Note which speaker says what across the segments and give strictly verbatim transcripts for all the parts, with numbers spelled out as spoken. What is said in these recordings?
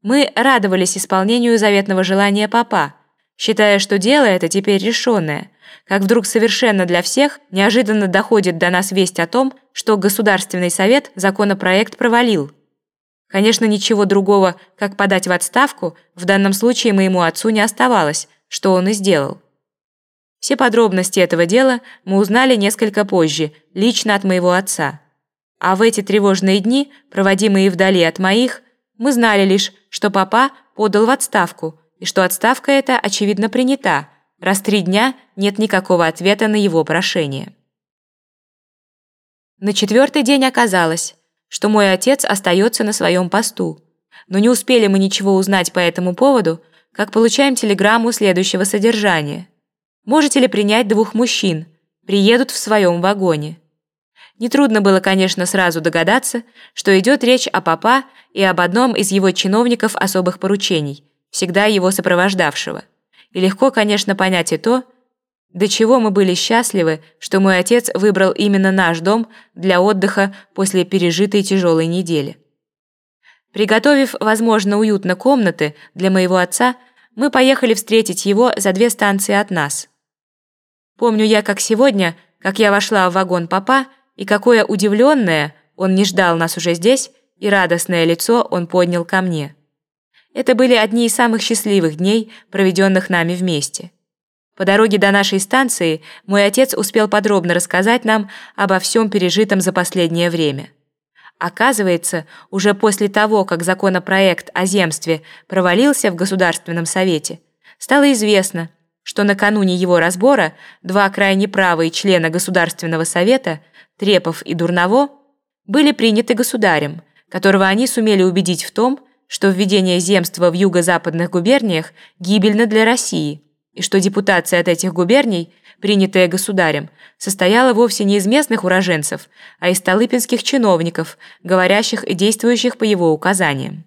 Speaker 1: Мы радовались исполнению заветного желания папа, считая, что дело это теперь решенное, как вдруг совершенно для всех неожиданно доходит до нас весть о том, что Государственный совет законопроект провалил. Конечно, ничего другого, как подать в отставку, в данном случае моему отцу не оставалось, что он и сделал. Все подробности этого дела мы узнали несколько позже, лично от моего отца. А в эти тревожные дни, проводимые вдали от моих, мы знали лишь, что папа подал в отставку, и что отставка эта, очевидно, принята, раз три дня нет никакого ответа на его прошение. На четвертый день оказалось, что мой отец остается на своем посту, но не успели мы ничего узнать по этому поводу, как получаем телеграмму следующего содержания. «Можете ли принять двух мужчин? Приедут в своем вагоне». Нетрудно было, конечно, сразу догадаться, что идет речь о папа и об одном из его чиновников особых поручений, всегда его сопровождавшего. И легко, конечно, понять и то, до чего мы были счастливы, что мой отец выбрал именно наш дом для отдыха после пережитой тяжелой недели. Приготовив, возможно, уютно комнаты для моего отца, мы поехали встретить его за две станции от нас. Помню я, как сегодня, как я вошла в вагон папа, и какое удивленное, он не ждал нас уже здесь, и радостное лицо он поднял ко мне. Это были одни из самых счастливых дней, проведенных нами вместе. По дороге до нашей станции мой отец успел подробно рассказать нам обо всем пережитом за последнее время. Оказывается, уже после того, как законопроект о земстве провалился в Государственном совете, стало известно, что накануне его разбора два крайне правые члена Государственного совета, Трепов и Дурново, были приняты государем, которого они сумели убедить в том, что введение земства в юго-западных губерниях гибельно для России, и что депутация от этих губерний, принятая государем, состояла вовсе не из местных уроженцев, а из столыпинских чиновников, говорящих и действующих по его указаниям.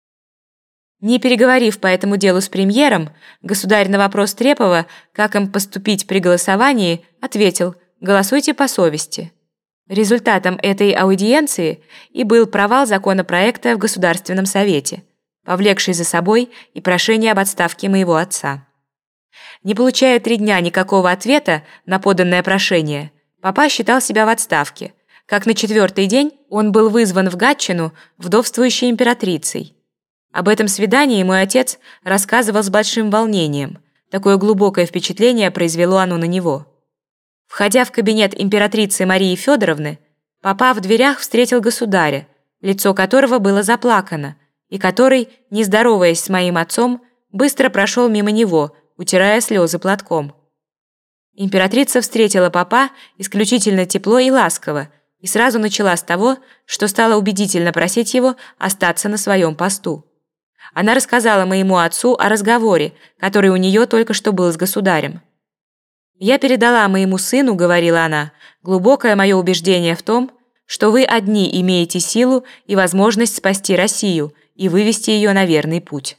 Speaker 1: Не переговорив по этому делу с премьером, государь на вопрос Трепова, как им поступить при голосовании, ответил: «Голосуйте по совести». Результатом этой аудиенции и был провал законопроекта в Государственном совете, повлекший за собой и прошение об отставке моего отца. Не получая три дня никакого ответа на поданное прошение, папа считал себя в отставке, как на четвертый день он был вызван в Гатчину вдовствующей императрицей. Об этом свидании мой отец рассказывал с большим волнением, такое глубокое впечатление произвело оно на него. Входя в кабинет императрицы Марии Федоровны, папа в дверях встретил государя, лицо которого было заплакано, и который, не здороваясь с моим отцом, быстро прошел мимо него, утирая слезы платком. Императрица встретила папа исключительно тепло и ласково, и сразу начала с того, что стала убедительно просить его остаться на своем посту. Она рассказала моему отцу о разговоре, который у нее только что был с государем. «Я передала моему сыну, — говорила она, — глубокое мое убеждение в том, что вы одни имеете силу и возможность спасти Россию и вывести ее на верный путь».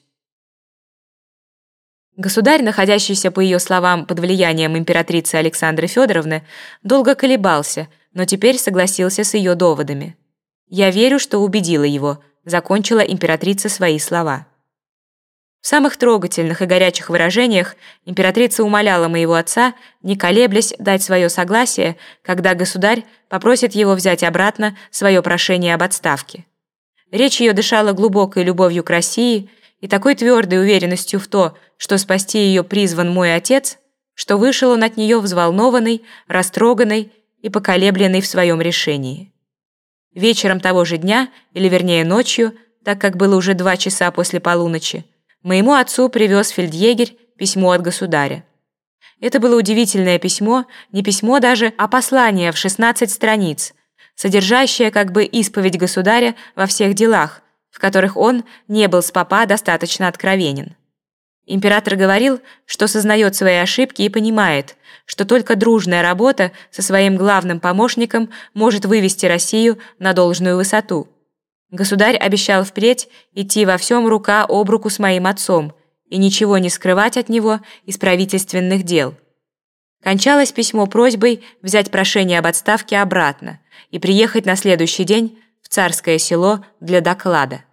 Speaker 1: Государь, находящийся, по ее словам, под влиянием императрицы Александры Федоровны, долго колебался, но теперь согласился с ее доводами. «Я верю, что убедила его», — закончила императрица свои слова. В самых трогательных и горячих выражениях императрица умоляла моего отца, не колеблясь, дать свое согласие, когда государь попросит его взять обратно свое прошение об отставке. Речь ее дышала глубокой любовью к России и такой твердой уверенностью в то, что спасти ее призван мой отец, что вышел он от нее взволнованный, растроганный и поколебленный в своем решении. Вечером того же дня, или вернее ночью, так как было уже два часа после полуночи, моему отцу привез фельдъегерь письмо от государя. Это было удивительное письмо, не письмо даже, а послание в шестнадцать страниц, содержащее как бы исповедь государя во всех делах, в которых он не был с папа достаточно откровенен. Император говорил, что сознает свои ошибки и понимает, что только дружная работа со своим главным помощником может вывести Россию на должную высоту. Государь обещал впредь идти во всем рука об руку с моим отцом и ничего не скрывать от него из правительственных дел. Кончалось письмо просьбой взять прошение об отставке обратно и приехать на следующий день в Царское Село для доклада.